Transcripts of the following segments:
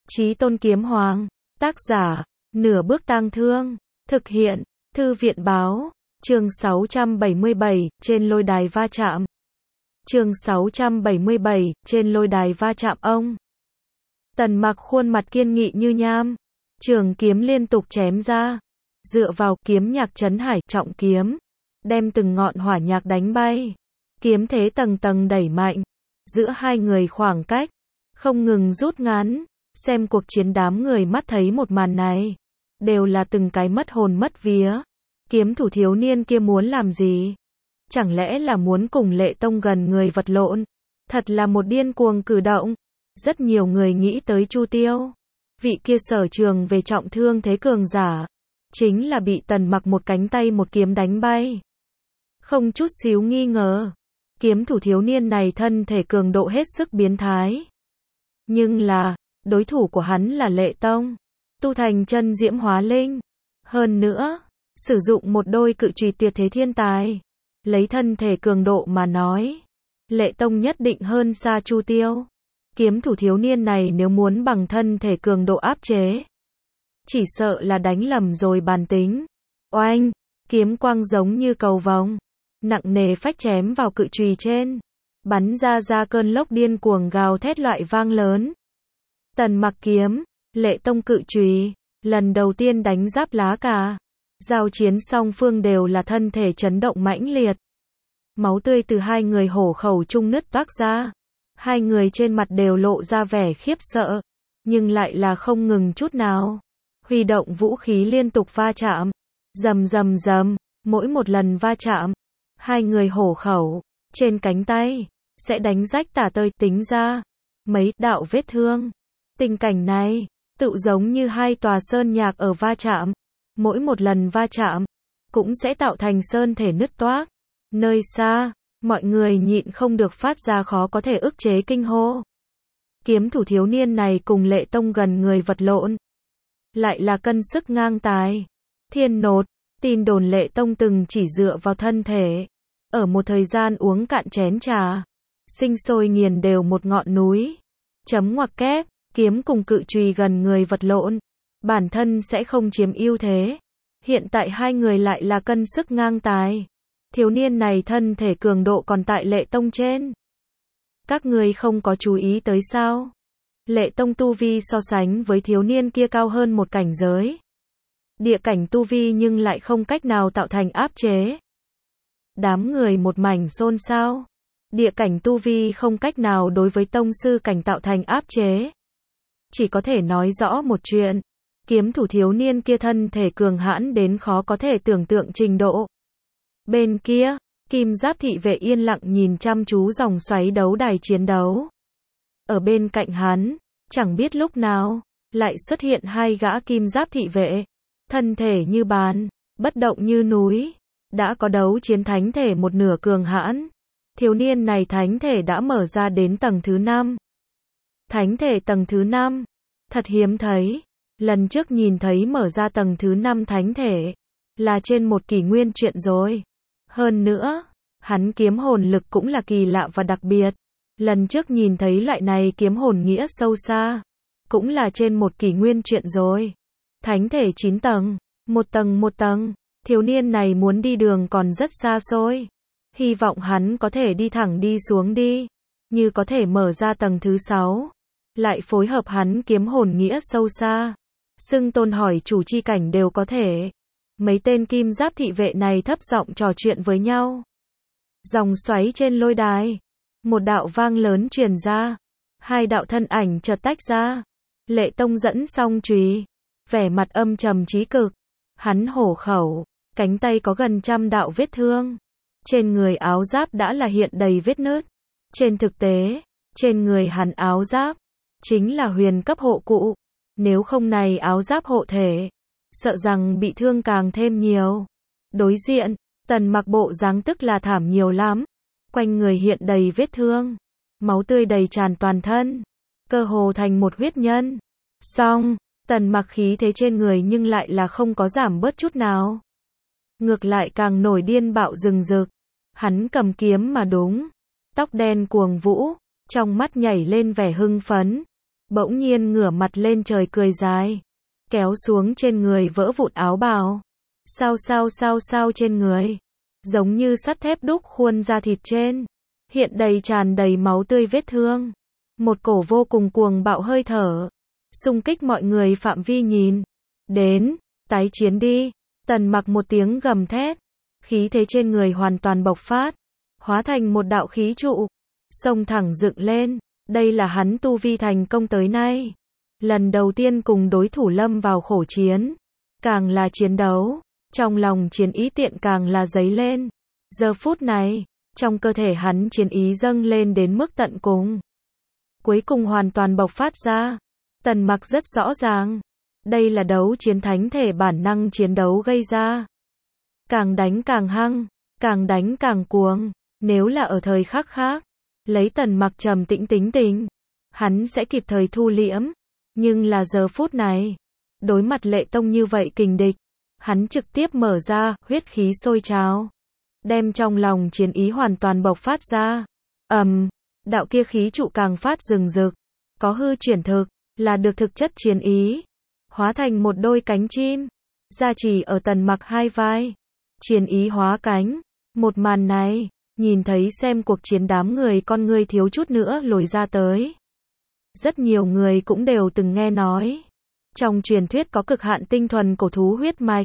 Chí Tôn Kiếm Hoàng, tác giả, Nửa Bước Tang Thương, thực hiện, Thư viện báo, chương 677, trên lôi đài va chạm. Chương 677, trên lôi đài va chạm ông. Tần Mặc khuôn mặt kiên nghị như nham, trường kiếm liên tục chém ra, dựa vào kiếm nhạc trấn hải trọng kiếm, đem từng ngọn hỏa nhạc đánh bay. Kiếm thế tầng tầng đẩy mạnh, giữa hai người khoảng cách không ngừng rút ngắn. Xem cuộc chiến đám người mắt thấy một màn này, đều là từng cái mất hồn mất vía. Kiếm thủ thiếu niên kia muốn làm gì? Chẳng lẽ là muốn cùng Lệ Tông gần người vật lộn? Thật là một điên cuồng cử động. Rất nhiều người nghĩ tới Chu Tiêu, vị kia sở trường về trọng thương thế cường giả, chính là bị Tần Mặc một cánh tay một kiếm đánh bay. Không chút xíu nghi ngờ, kiếm thủ thiếu niên này thân thể cường độ hết sức biến thái. Nhưng là, đối thủ của hắn là Lệ Tông, tu thành chân diễm hóa linh. Hơn nữa, sử dụng một đôi cự chùy tuyệt thế thiên tài. Lấy thân thể cường độ mà nói, Lệ Tông nhất định hơn xa Chu Tiêu. Kiếm thủ thiếu niên này nếu muốn bằng thân thể cường độ áp chế, chỉ sợ là đánh lầm rồi bàn tính. Oanh, kiếm quang giống như cầu vồng, nặng nề phách chém vào cự chùy trên, bắn ra cơn lốc điên cuồng gào thét loại vang lớn. Tần Mặc kiếm, Lệ Tông cự chùy, lần đầu tiên đánh giáp lá cà. Giao chiến song phương đều là thân thể chấn động mãnh liệt. Máu tươi từ hai người hổ khẩu trung nứt toác ra. Hai người trên mặt đều lộ ra vẻ khiếp sợ, nhưng lại là không ngừng chút nào. Huy động vũ khí liên tục va chạm. Rầm rầm rầm, mỗi một lần va chạm, hai người hổ khẩu, trên cánh tay, sẽ đánh rách tả tơi tính ra mấy đạo vết thương. Tình cảnh này, tự giống như hai tòa sơn nhạc ở va chạm. Mỗi một lần va chạm, cũng sẽ tạo thành sơn thể nứt toác. Nơi xa, mọi người nhịn không được phát ra khó có thể ức chế kinh hô. Kiếm thủ thiếu niên này cùng Lệ Tông gần người vật lộn, lại là cân sức ngang tài. Thiên nột, tin đồn Lệ Tông từng chỉ dựa vào thân thể, ở một thời gian uống cạn chén trà, sinh sôi nghiền đều một ngọn núi. Chấm ngoặc kép, kiếm cùng cự chùy gần người vật lộn, bản thân sẽ không chiếm ưu thế. Hiện tại hai người lại là cân sức ngang tài. Thiếu niên này thân thể cường độ còn tại Lệ Tông trên. Các người không có chú ý tới sao? Lệ Tông tu vi so sánh với thiếu niên kia cao hơn một cảnh giới. Địa cảnh tu vi nhưng lại không cách nào tạo thành áp chế. Đám người một mảnh xôn xao. Địa cảnh tu vi không cách nào đối với tông sư cảnh tạo thành áp chế. Chỉ có thể nói rõ một chuyện. Kiếm thủ thiếu niên kia thân thể cường hãn đến khó có thể tưởng tượng trình độ. Bên kia, Kim Giáp thị vệ yên lặng nhìn chăm chú dòng xoáy đấu đài chiến đấu. Ở bên cạnh hắn, chẳng biết lúc nào, lại xuất hiện hai gã Kim Giáp thị vệ. Thân thể như bàn, bất động như núi. Đã có đấu chiến thánh thể một nửa cường hãn. Thiếu niên này thánh thể đã mở ra đến tầng thứ 5. Thánh thể tầng thứ 5. Thật hiếm thấy. Lần trước nhìn thấy mở ra tầng thứ 5 thánh thể, là trên một kỷ nguyên chuyện rồi. Hơn nữa, hắn kiếm hồn lực cũng là kỳ lạ và đặc biệt. Lần trước nhìn thấy loại này kiếm hồn nghĩa sâu xa, cũng là trên một kỷ nguyên chuyện rồi. Thánh thể 9 tầng, một tầng, thiếu niên này muốn đi đường còn rất xa xôi. Hy vọng hắn có thể đi thẳng đi xuống đi, như có thể mở ra tầng thứ 6. Lại phối hợp hắn kiếm hồn nghĩa sâu xa. Xưng tôn hỏi chủ chi cảnh đều có thể. Mấy tên Kim Giáp thị vệ này thấp giọng trò chuyện với nhau. Dòng xoáy trên lôi đài. Một đạo vang lớn truyền ra. Hai đạo thân ảnh chợt tách ra. Lệ Tông dẫn song chùy, vẻ mặt âm trầm chí cực. Hắn hổ khẩu, cánh tay có gần 100 đạo vết thương. Trên người áo giáp đã là hiện đầy vết nứt. Trên thực tế, trên người hắn áo giáp chính là huyền cấp hộ cụ. Nếu không này áo giáp hộ thể, sợ rằng bị thương càng thêm nhiều. Đối diện, Tần Mặc bộ dáng tức là thảm nhiều lắm. Quanh người hiện đầy vết thương, máu tươi đầy tràn toàn thân, cơ hồ thành một huyết nhân. Song, Tần Mặc khí thế trên người nhưng lại là không có giảm bớt chút nào. Ngược lại càng nổi điên bạo rừng rực. Hắn cầm kiếm mà đúng, tóc đen cuồng vũ, trong mắt nhảy lên vẻ hưng phấn. bỗng nhiên ngửa mặt lên trời cười dài, kéo xuống trên người vỡ vụn áo bào. Sao trên người, giống như sắt thép đúc khuôn da thịt trên, hiện tràn đầy máu tươi vết thương. Một cổ vô cùng cuồng bạo hơi thở, xung kích mọi người phạm vi nhìn. Đến, tái chiến đi. Tần Mặc một tiếng gầm thét, khí thế trên người hoàn toàn bộc phát, hóa thành một đạo khí trụ, xông thẳng dựng lên. Đây là hắn tu vi thành công tới nay, lần đầu tiên cùng đối thủ lâm vào khổ chiến. Càng là chiến đấu, trong lòng chiến ý tiện càng là dấy lên. Giờ phút này, trong cơ thể hắn chiến ý dâng lên đến mức tận cùng, cuối cùng hoàn toàn bộc phát ra. Tần Mặc rất rõ ràng, đây là đấu chiến thánh thể bản năng chiến đấu gây ra. Càng đánh càng hăng, càng đánh càng cuồng. Nếu là ở thời khắc khác, lấy Tần Mặc trầm tĩnh tính tình, hắn sẽ kịp thời thu liễm. Nhưng là giờ phút này, đối mặt Lệ Tông như vậy kình địch, hắn trực tiếp mở ra, huyết khí sôi trào, đem trong lòng chiến ý hoàn toàn bộc phát ra. Đạo kia khí trụ càng phát rừng rực, có hư chuyển thực, là được thực chất chiến ý, hóa thành một đôi cánh chim, gia trì ở Tần Mặc hai vai. Chiến ý hóa cánh, một màn này, nhìn thấy xem cuộc chiến đám người con ngươi thiếu chút nữa lồi ra tới. Rất nhiều người cũng đều từng nghe nói, trong truyền thuyết có cực hạn tinh thuần cổ thú huyết mạch,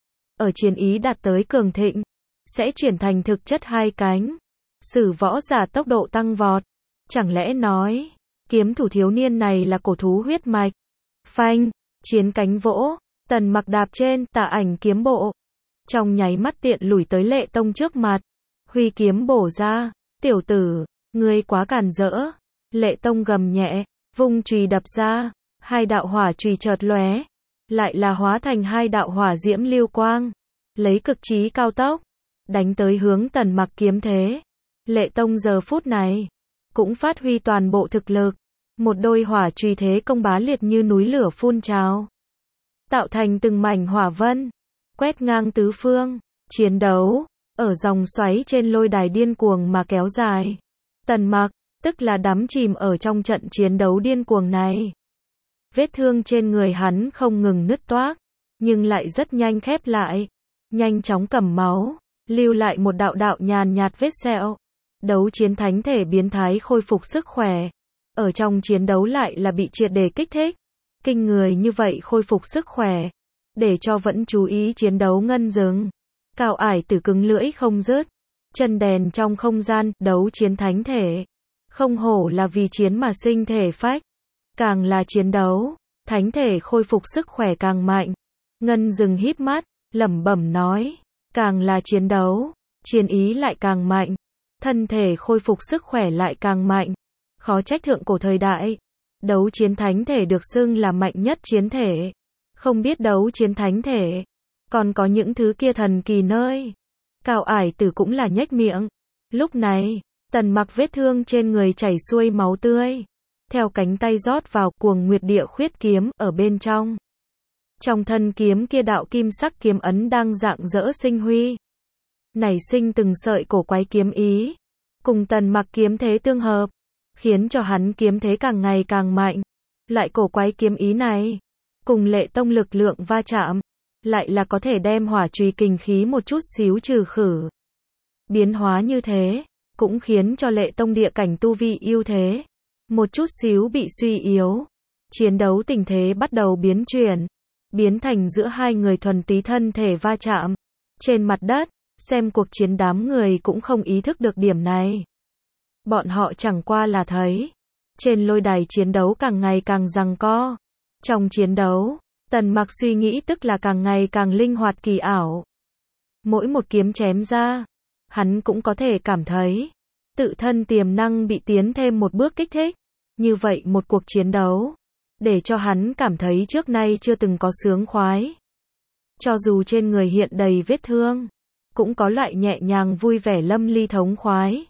ở chiến ý đạt tới cường thịnh, sẽ chuyển thành thực chất hai cánh, sử võ giả tốc độ tăng vọt. Chẳng lẽ nói, kiếm thủ thiếu niên này là cổ thú huyết mạch? Phanh, chiến cánh vỗ, Tần Mặc đạp trên Tà Ảnh kiếm bộ, trong nháy mắt tiện lùi tới Lệ Tông trước mặt, huy kiếm bổ ra. Tiểu tử, ngươi quá càn rỡ. Lệ Tông gầm nhẹ, vung chùy đập ra, hai đạo hỏa chùy chợt lóe, lại là hóa thành hai đạo hỏa diễm lưu quang, lấy cực trí cao tốc, đánh tới hướng Tần Mặc kiếm thế. Lệ Tông giờ phút này, cũng phát huy toàn bộ thực lực, một đôi hỏa chùy thế công bá liệt như núi lửa phun trào, tạo thành từng mảnh hỏa vân, quét ngang tứ phương. Chiến đấu, ở dòng xoáy trên lôi đài điên cuồng mà kéo dài. Tần Mặc, tức là đắm chìm ở trong trận chiến đấu điên cuồng này. Vết thương trên người hắn không ngừng nứt toác, nhưng lại rất nhanh khép lại, nhanh chóng cầm máu, lưu lại một đạo đạo nhàn nhạt vết sẹo. Đấu chiến thánh thể biến thái khôi phục sức khỏe, ở trong chiến đấu lại là bị triệt để kích thích. Kinh người như vậy khôi phục sức khỏe, để cho vẫn chú ý chiến đấu ngân dừng. Cao Ải Tử cứng lưỡi không dứt, chân đèn trong không gian. Đấu chiến thánh thể, không hổ là vì chiến mà sinh thể phách, càng là chiến đấu, thánh thể khôi phục sức khỏe càng mạnh. Ngân dừng híp mắt, lẩm bẩm nói, càng là chiến đấu, chiến ý lại càng mạnh, thân thể khôi phục sức khỏe lại càng mạnh. Khó trách thượng cổ thời đại, đấu chiến thánh thể được xưng là mạnh nhất chiến thể. Không biết đấu chiến thánh thể, còn có những thứ kia thần kỳ nơi. Cao Ải Tử cũng là nhếch miệng. Lúc này, Tần Mặc vết thương trên người chảy xuôi máu tươi, theo cánh tay rót vào Cuồng Nguyệt Địa Khuyết kiếm ở bên trong. Trong thân kiếm kia đạo kim sắc kiếm ấn đang rạng rỡ sinh huy, nảy sinh từng sợi cổ quái kiếm ý, cùng Tần Mặc kiếm thế tương hợp, khiến cho hắn kiếm thế càng ngày càng mạnh. Lại cổ quái kiếm ý này, cùng Lệ Tông lực lượng va chạm, lại là có thể đem hỏa chùy kình khí một chút xíu trừ khử. Biến hóa như thế, cũng khiến cho Lệ Tông địa cảnh tu vi ưu thế, một chút xíu bị suy yếu. Chiến đấu tình thế bắt đầu biến chuyển, biến thành giữa hai người thuần túy thân thể va chạm. Trên mặt đất, xem cuộc chiến đám người cũng không ý thức được điểm này. Bọn họ chẳng qua là thấy, trên lôi đài chiến đấu càng ngày càng giằng co. Trong chiến đấu, Tần Mặc suy nghĩ tức là càng ngày càng linh hoạt kỳ ảo. Mỗi một kiếm chém ra, hắn cũng có thể cảm thấy, tự thân tiềm năng bị tiến thêm một bước kích thích. Như vậy một cuộc chiến đấu, để cho hắn cảm thấy trước nay chưa từng có sướng khoái. Cho dù trên người hiện đầy vết thương, cũng có loại nhẹ nhàng vui vẻ lâm ly thống khoái.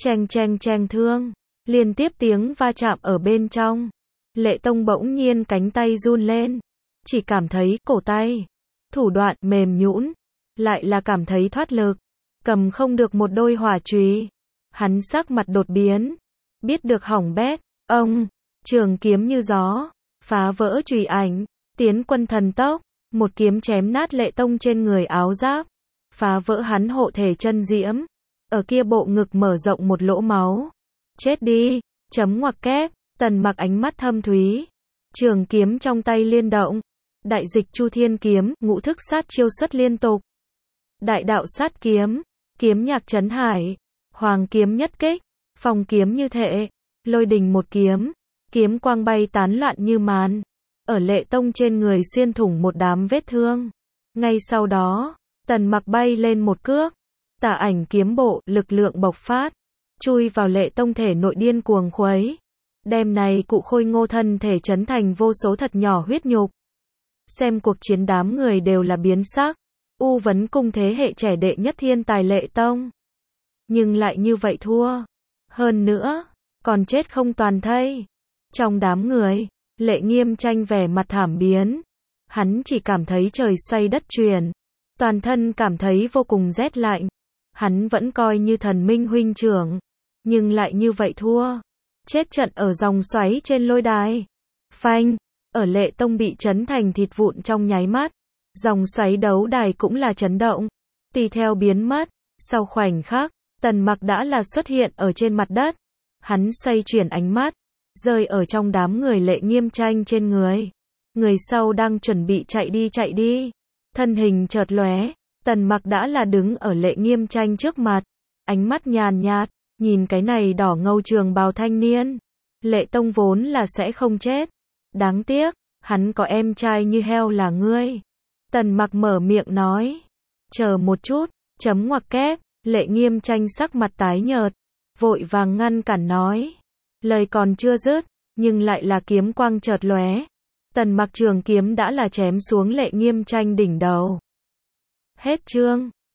Cheng thương, liên tiếp tiếng va chạm ở bên trong. Lệ Tông bỗng nhiên cánh tay run lên, chỉ cảm thấy cổ tay, thủ đoạn mềm nhũn, lại là cảm thấy thoát lực, cầm không được một đôi hỏa chùy. Hắn sắc mặt đột biến, biết được hỏng bét, ông, Trường kiếm như gió, phá vỡ chùy ảnh, tiến quân thần tốc, một kiếm chém nát Lệ Tông trên người áo giáp, phá vỡ hắn hộ thể chân diễm, ở kia bộ ngực mở rộng một lỗ máu. Chết đi, chấm ngoặc kép, Tần Mặc ánh mắt thâm thúy, trường kiếm trong tay liên động, đại dịch Chu Thiên kiếm, ngũ thức sát chiêu xuất liên tục. Đại đạo sát kiếm, kiếm nhạc trấn hải, hoàng kiếm nhất kích, phong kiếm như thệ, lôi đình một kiếm, kiếm quang bay tán loạn như màn, ở Lệ Tông trên người xuyên thủng một đám vết thương. Ngay sau đó, Tần Mặc bay lên một cước, tả ảnh kiếm bộ, lực lượng bộc phát, chui vào Lệ Tông thể nội điên cuồng khuấy, đem này cụ khôi ngô thân thể chấn thành vô số thật nhỏ huyết nhục. Xem cuộc chiến đám người đều là biến sắc, U Vấn Cung thế hệ trẻ đệ nhất thiên tài Lệ Tông, nhưng lại như vậy thua, hơn nữa, còn chết không toàn thây. Trong đám người, Lệ Nghiêm Tranh vẻ mặt thảm biến, hắn chỉ cảm thấy trời xoay đất chuyển, toàn thân cảm thấy vô cùng rét lạnh. Hắn vẫn coi như thần minh huynh trưởng, nhưng lại như vậy thua, chết trận ở dòng xoáy trên lôi đài. Phanh, ở Lệ Tông bị chấn thành thịt vụn trong nháy mắt, dòng xoáy đấu đài cũng là chấn động, tùy theo biến mất. Sau khoảnh khắc, Tần Mặc đã là xuất hiện ở trên mặt đất. Hắn xoay chuyển ánh mắt, rơi ở trong đám người Lệ Nghiêm Tranh trên người. Người sau đang chuẩn bị chạy đi, thân hình chợt lóe, Tần Mặc đã là đứng ở Lệ Nghiêm Tranh trước mặt, ánh mắt nhàn nhạt, nhìn cái này đỏ ngầu trường bào thanh niên. Lệ Tông vốn là sẽ không chết, đáng tiếc, hắn có em trai như heo là ngươi. Tần Mặc mở miệng nói, chờ một chút, chấm ngoặc kép, Lệ Nghiêm Tranh sắc mặt tái nhợt, vội vàng ngăn cản nói. Lời còn chưa dứt, nhưng lại là kiếm quang chợt lóe. Tần Mặc trường kiếm đã là chém xuống Lệ Nghiêm Tranh đỉnh đầu. Hết chương.